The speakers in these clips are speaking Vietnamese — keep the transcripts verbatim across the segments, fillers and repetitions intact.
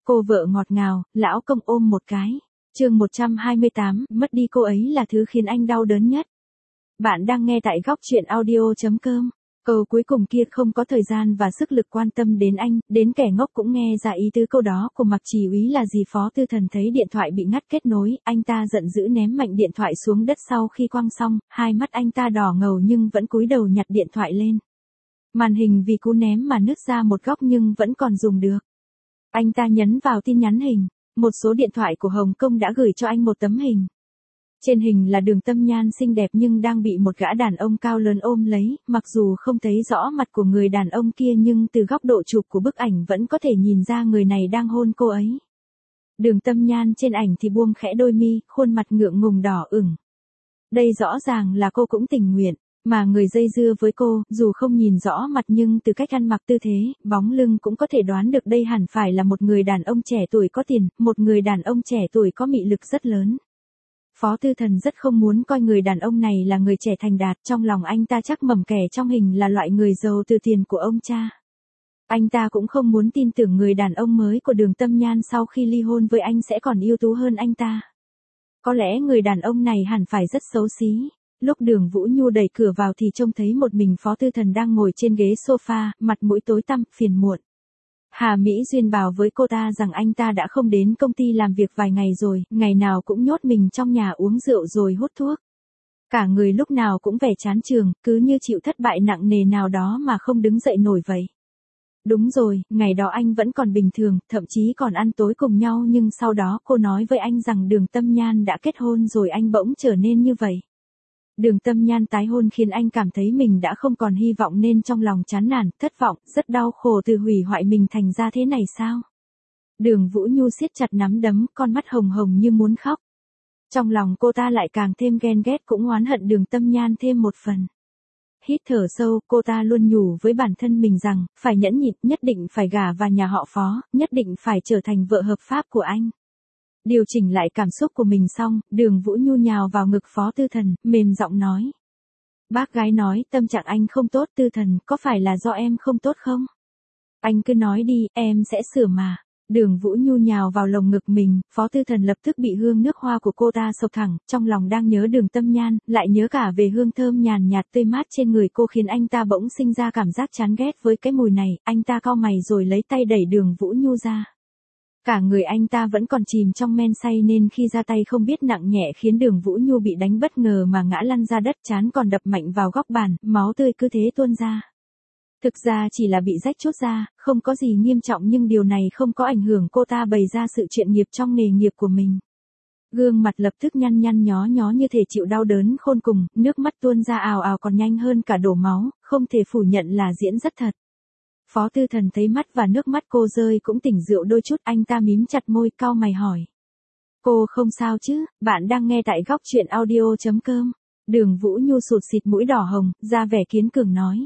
Cô vợ ngọt ngào, lão công ôm một cái. Chương một trăm hai mươi tám, mất đi cô ấy là thứ khiến anh đau đớn nhất. Bạn đang nghe tại góc truyện audio chấm com. Câu cuối cùng kia không có thời gian và sức lực quan tâm đến anh, đến kẻ ngốc cũng nghe ra ý tứ câu đó của Mạc Chỉ Úy là gì. Phó Tư Thần thấy điện thoại bị ngắt kết nối, anh ta giận dữ ném mạnh điện thoại xuống đất. Sau khi quăng xong, hai mắt anh ta đỏ ngầu nhưng vẫn cúi đầu nhặt điện thoại lên. Màn hình vì cú ném mà nứt ra một góc nhưng vẫn còn dùng được. Anh ta nhấn vào tin nhắn hình, một số điện thoại của Hồng Kông đã gửi cho anh một tấm hình. Trên hình là Đường Tâm Nhan xinh đẹp nhưng đang bị một gã đàn ông cao lớn ôm lấy, mặc dù không thấy rõ mặt của người đàn ông kia nhưng từ góc độ chụp của bức ảnh vẫn có thể nhìn ra người này đang hôn cô ấy. Đường Tâm Nhan trên ảnh thì buông khẽ đôi mi, khuôn mặt ngượng ngùng đỏ ửng. Đây rõ ràng là cô cũng tình nguyện, mà người dây dưa với cô, dù không nhìn rõ mặt nhưng từ cách ăn mặc tư thế, bóng lưng cũng có thể đoán được đây hẳn phải là một người đàn ông trẻ tuổi có tiền, một người đàn ông trẻ tuổi có mị lực rất lớn. Phó Tư Thần rất không muốn coi người đàn ông này là người trẻ thành đạt, trong lòng anh ta chắc mầm kẻ trong hình là loại người giàu từ tiền của ông cha. Anh ta cũng không muốn tin tưởng người đàn ông mới của Đường Tâm Nhan sau khi ly hôn với anh sẽ còn ưu tú hơn anh ta. Có lẽ người đàn ông này hẳn phải rất xấu xí. Lúc Đường Vũ Nhu đẩy cửa vào thì trông thấy một mình Phó Tư Thần đang ngồi trên ghế sofa, mặt mũi tối tăm, phiền muộn. Hà Mỹ Duyên bảo với cô ta rằng anh ta đã không đến công ty làm việc vài ngày rồi, ngày nào cũng nhốt mình trong nhà uống rượu rồi hút thuốc. Cả người lúc nào cũng vẻ chán chường, cứ như chịu thất bại nặng nề nào đó mà không đứng dậy nổi vậy. Đúng rồi, ngày đó anh vẫn còn bình thường, thậm chí còn ăn tối cùng nhau nhưng sau đó cô nói với anh rằng Đường Tâm Nhan đã kết hôn rồi anh bỗng trở nên như vậy. Đường Tâm Nhan tái hôn khiến anh cảm thấy mình đã không còn hy vọng nên trong lòng chán nản, thất vọng, rất đau khổ từ hủy hoại mình thành ra thế này sao? Đường Vũ Nhu siết chặt nắm đấm, con mắt hồng hồng như muốn khóc. Trong lòng cô ta lại càng thêm ghen ghét cũng oán hận Đường Tâm Nhan thêm một phần. Hít thở sâu, cô ta luôn nhủ với bản thân mình rằng, phải nhẫn nhịn, nhất định phải gả vào nhà họ Phó, nhất định phải trở thành vợ hợp pháp của anh. Điều chỉnh lại cảm xúc của mình xong, Đường Vũ Nhu nhào vào ngực Phó Tư Thần, mềm giọng nói. Bác gái nói, tâm trạng anh không tốt. Tư Thần, có phải là do em không tốt không? Anh cứ nói đi, em sẽ sửa mà. Đường Vũ Nhu nhào vào lồng ngực mình, Phó Tư Thần lập tức bị hương nước hoa của cô ta sộc thẳng, trong lòng đang nhớ Đường Tâm Nhan, lại nhớ cả về hương thơm nhàn nhạt tươi mát trên người cô khiến anh ta bỗng sinh ra cảm giác chán ghét với cái mùi này, anh ta cau mày rồi lấy tay đẩy Đường Vũ Nhu ra. Cả người anh ta vẫn còn chìm trong men say nên khi ra tay không biết nặng nhẹ khiến Đường Vũ Nhu bị đánh bất ngờ mà ngã lăn ra đất, trán còn đập mạnh vào góc bàn, máu tươi cứ thế tuôn ra. Thực ra chỉ là bị rách chút da, không có gì nghiêm trọng nhưng điều này không có ảnh hưởng cô ta bày ra sự chuyên nghiệp trong nghề nghiệp của mình. Gương mặt lập tức nhăn nhăn nhó nhó như thể chịu đau đớn khôn cùng, nước mắt tuôn ra ào ào còn nhanh hơn cả đổ máu, không thể phủ nhận là diễn rất thật. Phó Tư Thần thấy mắt và nước mắt cô rơi cũng tỉnh rượu đôi chút, anh ta mím chặt môi cau mày hỏi. Cô không sao chứ? Bạn đang nghe tại góc truyện audio chấm com. Đường Vũ Nhu sụt sịt mũi đỏ hồng, ra vẻ kiên cường nói.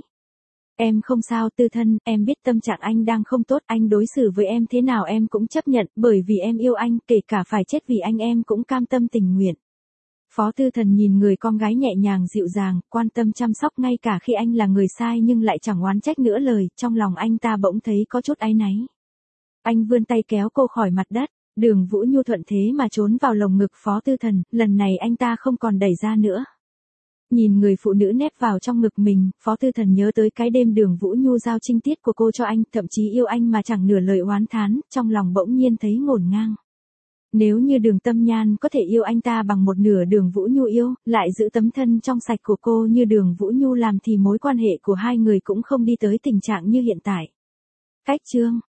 Em không sao Tư Thân, em biết tâm trạng anh đang không tốt, anh đối xử với em thế nào em cũng chấp nhận, bởi vì em yêu anh, kể cả phải chết vì anh em cũng cam tâm tình nguyện. Phó Tư Thần nhìn người con gái nhẹ nhàng dịu dàng, quan tâm chăm sóc ngay cả khi anh là người sai nhưng lại chẳng oán trách nữa lời, trong lòng anh ta bỗng thấy có chút áy náy. Anh vươn tay kéo cô khỏi mặt đất, Đường Vũ Nhu thuận thế mà trốn vào lồng ngực Phó Tư Thần, lần này anh ta không còn đẩy ra nữa. Nhìn người phụ nữ nép vào trong ngực mình, Phó Tư Thần nhớ tới cái đêm Đường Vũ Nhu giao trinh tiết của cô cho anh, thậm chí yêu anh mà chẳng nửa lời oán thán, trong lòng bỗng nhiên thấy ngổn ngang. Nếu như Đường Tâm Nhan có thể yêu anh ta bằng một nửa Đường Vũ Nhu yêu, lại giữ tấm thân trong sạch của cô như Đường Vũ Nhu làm thì mối quan hệ của hai người cũng không đi tới tình trạng như hiện tại. Cách chương